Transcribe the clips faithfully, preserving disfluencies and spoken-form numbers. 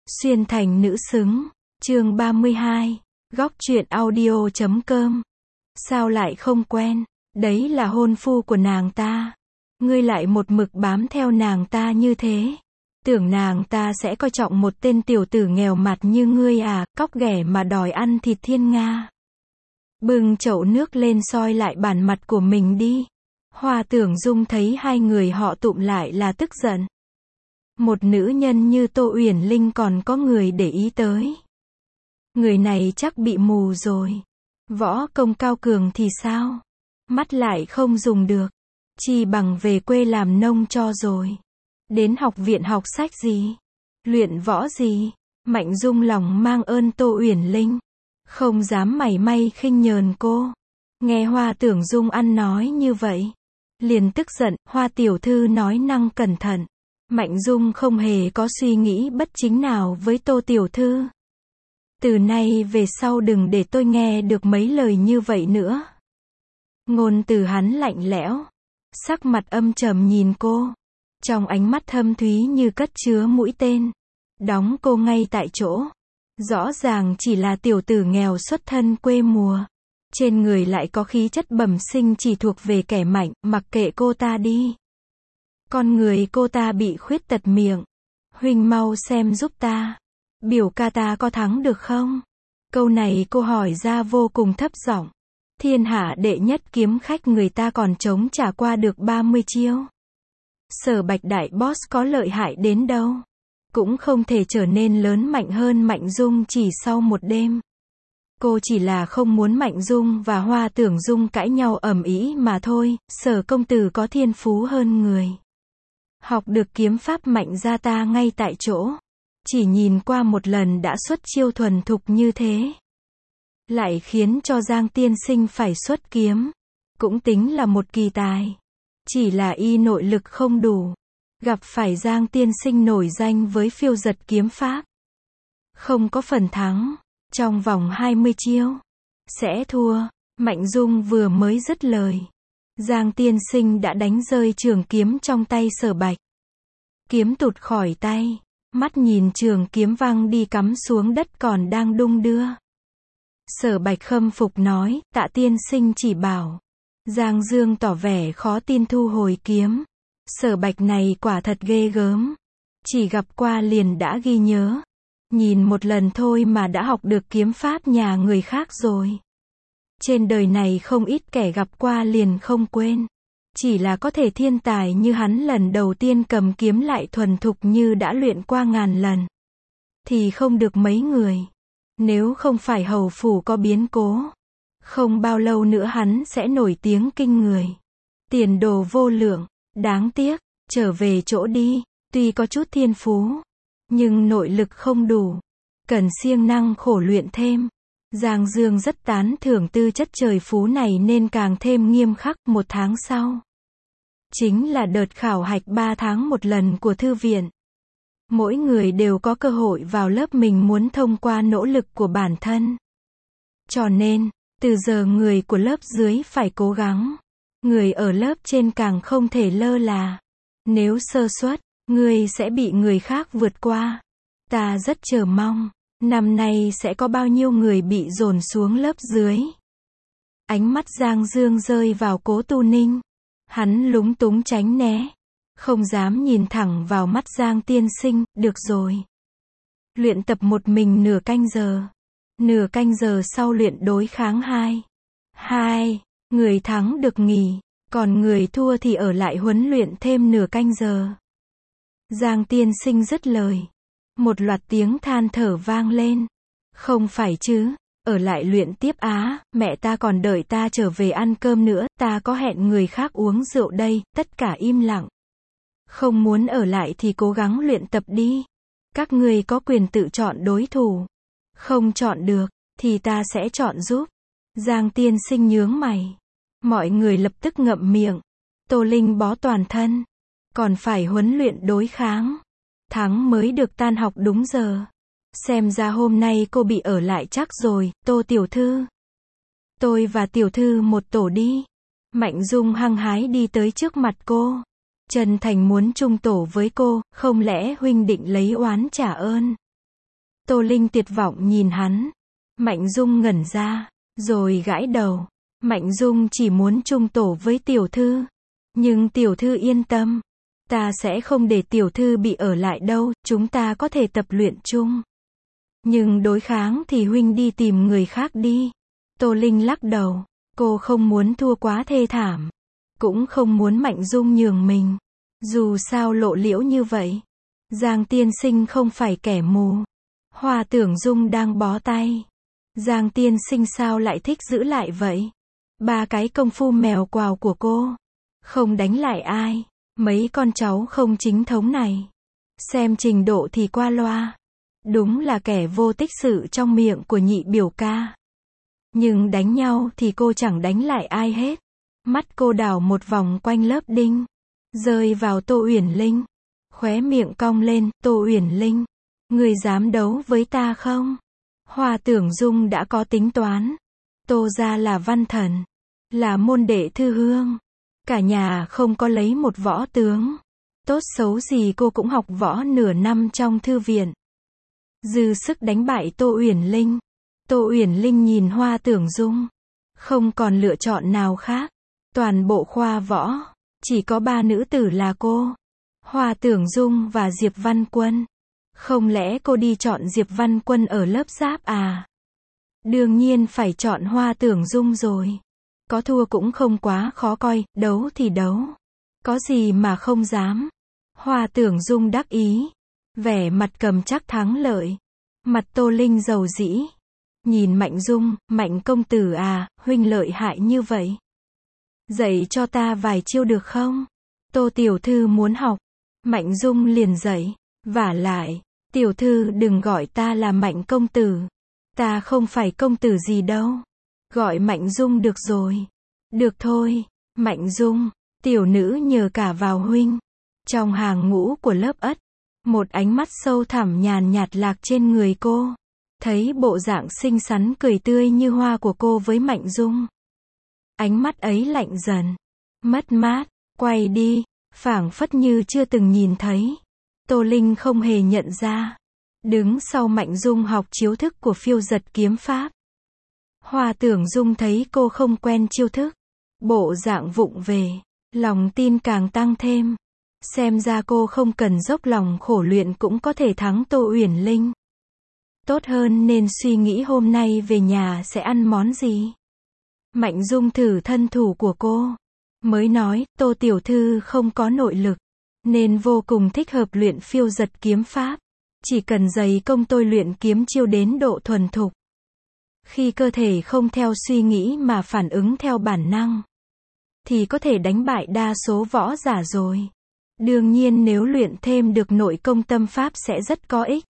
Xuyên thành nữ xứng, chương ba mươi hai, góc truyện audio chấm com. Sao lại không quen, đấy là hôn phu của nàng ta. Ngươi lại một mực bám theo nàng ta như thế. Tưởng nàng ta sẽ coi trọng một tên tiểu tử nghèo mặt như ngươi à, cóc ghẻ mà đòi ăn thịt thiên nga. Bưng chậu nước lên soi lại bản mặt của mình đi. Hoa Tưởng Dung thấy hai người họ tụm lại là tức giận. Một nữ nhân như Tô Uyển Linh còn có người để ý tới. Người này chắc bị mù rồi. Võ công cao cường thì sao? Mắt lại không dùng được. Chi bằng về quê làm nông cho rồi. Đến học viện học sách gì? Luyện võ gì? Mạnh Dung lòng mang ơn Tô Uyển Linh. Không dám mảy may khinh nhờn cô. Nghe Hoa Tưởng Dung ăn nói như vậy. Liền tức giận, Hoa tiểu thư nói năng cẩn thận. Mạnh Dung không hề có suy nghĩ bất chính nào với Tô tiểu thư. Từ nay về sau đừng để tôi nghe được mấy lời như vậy nữa. Ngôn từ hắn lạnh lẽo. Sắc mặt âm trầm nhìn cô. Trong ánh mắt thâm thúy như cất chứa mũi tên. Đóng cô ngay tại chỗ. Rõ ràng chỉ là tiểu tử nghèo xuất thân quê mùa. Trên người lại có khí chất bẩm sinh chỉ thuộc về kẻ mạnh, mặc kệ cô ta đi. Con người cô ta bị khuyết tật miệng. Huynh mau xem giúp ta. Biểu ca ta có thắng được không? Câu này cô hỏi ra vô cùng thấp giọng. Thiên hạ đệ nhất kiếm khách người ta còn chống trả qua được ba mươi chiêu. Sở Bạch đại boss có lợi hại đến đâu. Cũng không thể trở nên lớn mạnh hơn Mạnh Dung chỉ sau một đêm. Cô chỉ là không muốn Mạnh Dung và Hoa Tưởng Dung cãi nhau ầm ĩ mà thôi. Sở công tử có thiên phú hơn người. Học được kiếm pháp mạnh ra ta ngay tại chỗ. Chỉ nhìn qua một lần đã xuất chiêu thuần thục như thế. Lại khiến cho Giang tiên sinh phải xuất kiếm. Cũng tính là một kỳ tài. Chỉ là y nội lực không đủ. Gặp phải Giang tiên sinh nổi danh với phiêu giật kiếm pháp. Không có phần thắng. Trong vòng hai mươi chiêu. Sẽ thua. Mạnh Dung vừa mới dứt lời. Giang tiên sinh đã đánh rơi trường kiếm trong tay Sở Bạch. Kiếm tụt khỏi tay. Mắt nhìn trường kiếm văng đi cắm xuống đất còn đang đung đưa. Sở Bạch khâm phục nói, tạ tiên sinh chỉ bảo. Giang Dương tỏ vẻ khó tin thu hồi kiếm. Sở Bạch này quả thật ghê gớm. Chỉ gặp qua liền đã ghi nhớ. Nhìn một lần thôi mà đã học được kiếm pháp nhà người khác rồi. Trên đời này không ít kẻ gặp qua liền không quên. Chỉ là có thể thiên tài như hắn lần đầu tiên cầm kiếm lại thuần thục như đã luyện qua ngàn lần. Thì không được mấy người. Nếu không phải hầu phủ có biến cố. Không bao lâu nữa hắn sẽ nổi tiếng kinh người. Tiền đồ vô lượng. Đáng tiếc, trở về chỗ đi. Tuy có chút thiên phú. Nhưng nội lực không đủ. Cần siêng năng khổ luyện thêm. Giang Dương rất tán thưởng tư chất trời phú này nên càng thêm nghiêm khắc. Một tháng sau. Chính là đợt khảo hạch ba tháng một lần của thư viện. Mỗi người đều có cơ hội vào lớp mình muốn thông qua nỗ lực của bản thân. Cho nên, từ giờ người của lớp dưới phải cố gắng. Người ở lớp trên càng không thể lơ là. Nếu sơ suất, người sẽ bị người khác vượt qua. Ta rất chờ mong. Năm nay sẽ có bao nhiêu người bị dồn xuống lớp dưới. Ánh mắt Giang Dương rơi vào Cố Tu Ninh. Hắn lúng túng tránh né. Không dám nhìn thẳng vào mắt Giang tiên sinh, được rồi. Luyện tập một mình nửa canh giờ. Nửa canh giờ sau luyện đối kháng hai. Hai, người thắng được nghỉ, còn người thua thì ở lại huấn luyện thêm nửa canh giờ. Giang tiên sinh dứt lời. Một loạt tiếng than thở vang lên. Không phải chứ, ở lại luyện tiếp á, mẹ ta còn đợi ta trở về ăn cơm nữa, ta có hẹn người khác uống rượu đây, tất cả im lặng. Không muốn ở lại thì cố gắng luyện tập đi. Các ngươi có quyền tự chọn đối thủ. Không chọn được, thì ta sẽ chọn giúp. Giang tiên sinh nhướng mày. Mọi người lập tức ngậm miệng. Tô Linh bó toàn thân. Còn phải huấn luyện đối kháng. Thắng mới được tan học đúng giờ. Xem ra hôm nay cô bị ở lại chắc rồi, Tô tiểu thư. Tôi và tiểu thư một tổ đi. Mạnh Dung hăng hái đi tới trước mặt cô. Trần Thành muốn chung tổ với cô, không lẽ huynh định lấy oán trả ơn? Tô Linh tuyệt vọng nhìn hắn. Mạnh Dung ngẩn ra, rồi gãi đầu. Mạnh Dung chỉ muốn chung tổ với tiểu thư. Nhưng tiểu thư yên tâm. Ta sẽ không để tiểu thư bị ở lại đâu, chúng ta có thể tập luyện chung. Nhưng đối kháng thì huynh đi tìm người khác đi. Tô Linh lắc đầu. Cô không muốn thua quá thê thảm. Cũng không muốn Mạnh Dung nhường mình. Dù sao lộ liễu như vậy. Giang tiên sinh không phải kẻ mù. Hoa Tưởng Dung đang bó tay. Giang tiên sinh sao lại thích giữ lại vậy? Ba cái công phu mèo quào của cô. Không đánh lại ai. Mấy con cháu không chính thống này. Xem trình độ thì qua loa. Đúng là kẻ vô tích sự trong miệng của nhị biểu ca. Nhưng đánh nhau thì cô chẳng đánh lại ai hết. Mắt cô đảo một vòng quanh lớp đinh. Rơi vào Tô Uyển Linh. Khóe miệng cong lên, Tô Uyển Linh. Người dám đấu với ta không? Hoa Tưởng Dung đã có tính toán. Tô gia là văn thần. Là môn đệ thư hương. Cả nhà không có lấy một võ tướng. Tốt xấu gì cô cũng học võ nửa năm trong thư viện. Dư sức đánh bại Tô Uyển Linh. Tô Uyển Linh nhìn Hoa Tưởng Dung. Không còn lựa chọn nào khác. Toàn bộ khoa võ. Chỉ có ba nữ tử là cô. Hoa Tưởng Dung và Diệp Văn Quân. Không lẽ cô đi chọn Diệp Văn Quân ở lớp giáp à? Đương nhiên phải chọn Hoa Tưởng Dung rồi. Có thua cũng không quá khó coi, đấu thì đấu. Có gì mà không dám. Hoa Tưởng Dung đắc ý. Vẻ mặt cầm chắc thắng lợi. Mặt Tô Linh dầu dĩ. Nhìn Mạnh Dung, Mạnh công tử à, huynh lợi hại như vậy. Dạy cho ta vài chiêu được không? Tô tiểu thư muốn học. Mạnh Dung liền dạy. Vả lại, tiểu thư đừng gọi ta là Mạnh công tử. Ta không phải công tử gì đâu. Gọi Mạnh Dung được rồi. Được thôi, Mạnh Dung, tiểu nữ nhờ cả vào huynh. Trong hàng ngũ của lớp ất, một ánh mắt sâu thẳm nhàn nhạt lạc trên người cô. Thấy bộ dạng xinh xắn cười tươi như hoa của cô với Mạnh Dung. Ánh mắt ấy lạnh dần, mất mát, quay đi, phảng phất như chưa từng nhìn thấy. Tô Linh không hề nhận ra. Đứng sau Mạnh Dung học chiêu thức của phiêu giật kiếm pháp. Hoa Tưởng Dung thấy cô không quen chiêu thức. Bộ dạng vụng về. Lòng tin càng tăng thêm. Xem ra cô không cần dốc lòng khổ luyện cũng có thể thắng Tô Uyển Linh. Tốt hơn nên suy nghĩ hôm nay về nhà sẽ ăn món gì. Mạnh Dung thử thân thủ của cô. Mới nói, Tô tiểu thư không có nội lực. Nên vô cùng thích hợp luyện phiêu giật kiếm pháp. Chỉ cần dày công tôi luyện kiếm chiêu đến độ thuần thục. Khi cơ thể không theo suy nghĩ mà phản ứng theo bản năng. Thì có thể đánh bại đa số võ giả rồi. Đương nhiên nếu luyện thêm được nội công tâm pháp sẽ rất có ích.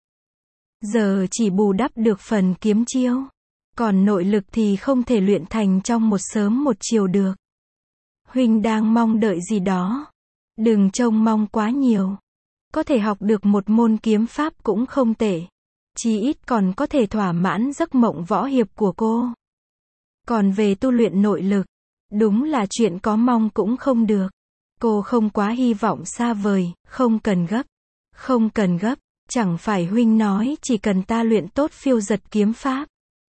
Giờ chỉ bù đắp được phần kiếm chiêu. Còn nội lực thì không thể luyện thành trong một sớm một chiều được. Huynh đang mong đợi gì đó. Đừng trông mong quá nhiều. Có thể học được một môn kiếm pháp cũng không tệ. Chí ít còn có thể thỏa mãn giấc mộng võ hiệp của cô. Còn về tu luyện nội lực, đúng là chuyện có mong cũng không được. Cô không quá hy vọng xa vời, không cần gấp. Không cần gấp, chẳng phải huynh nói chỉ cần ta luyện tốt phiêu giật kiếm pháp.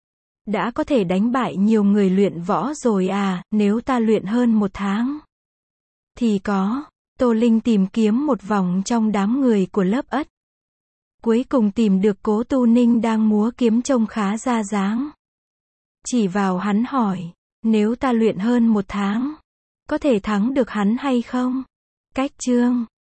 Đã có thể đánh bại nhiều người luyện võ rồi à, nếu ta luyện hơn một tháng. Thì có, Tô Linh tìm kiếm một vòng trong đám người của lớp ất. Cuối cùng tìm được Cố Tu Ninh đang múa kiếm trông khá ra dáng. Chỉ vào hắn hỏi, nếu ta luyện hơn một tháng, có thể thắng được hắn hay không? Cách chương